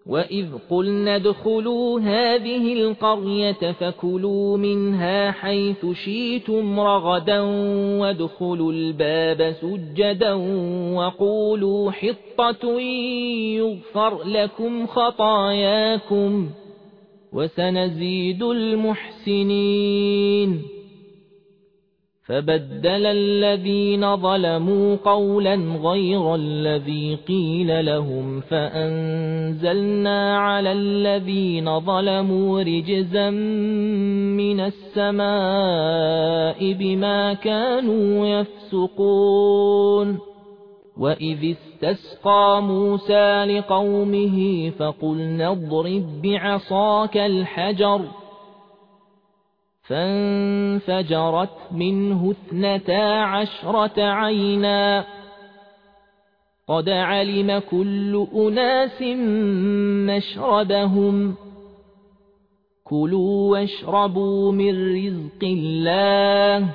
وَإِذْ قُلْنَا ادْخُلُوا هَٰذِهِ الْقَرْيَةَ فَكُلُوا مِنْهَا حَيْثُ شِئْتُمْ رَغَدًا وَادْخُلُوا الْبَابَ سُجَّدًا وَقُولُوا حِطَّةٌ يُغْفَرْ لَكُمْ خَطَايَاكُمْ وَسَنَزِيدُ الْمُحْسِنِينَ فَبَدَّلَ الَّذِينَ ظَلَمُوا قَوْلًا غَيْرَ الَّذِي قِيلَ لَهُمْ فَأَنزَلْنَا عَلَى الَّذِينَ ظَلَمُوا رِجْزًا مِّنَ السَّمَاءِ بِمَا كَانُوا يَفْسُقُونَ وَإِذِ اسْتَسْقَىٰ مُوسَىٰ لِقَوْمِهِ فَقُلْنَا اضْرِب بِّعَصَاكَ الْحَجَرَ فانفجرت منه 12 عينا قد علم كل أناس مشربهم كلوا واشربوا من رزق الله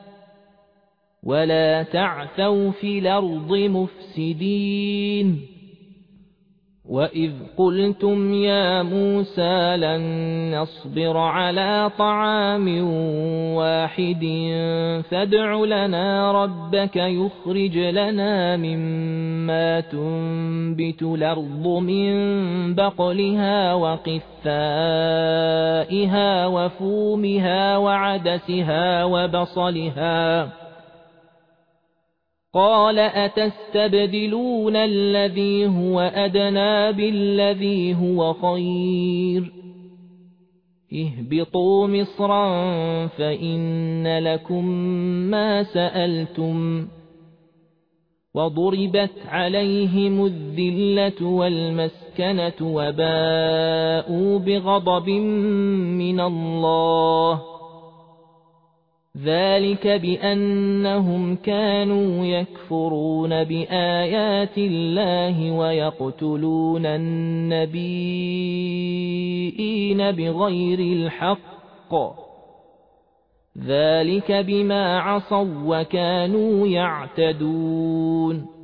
ولا تعثوا في الأرض مفسدين وَإِذْ قُلْتُمْ يَا مُوسَىٰ لَن نَّصْبِرَ عَلَىٰ طَعَامٍ وَاحِدٍ فَادْعُ لَنَا رَبَّكَ يُخْرِجْ لَنَا مِمَّا تُنبِتُ الْأَرْضُ مِن بَقْلِهَا وَقِثَّائِهَا وَفُومِهَا وَعَدَسِهَا وَبَصَلِهَا قال أتستبدلون الذي هو أدنى بالذي هو خير اهبطوا مصرا فإن لكم ما سألتم وضربت عليهم الذلة والمسكنة وباءوا بغضب من الله ذلك بأنهم كانوا يكفرون بآيات الله ويقتلون النبيين بغير الحق ذلك بما عصوا وكانوا يعتدون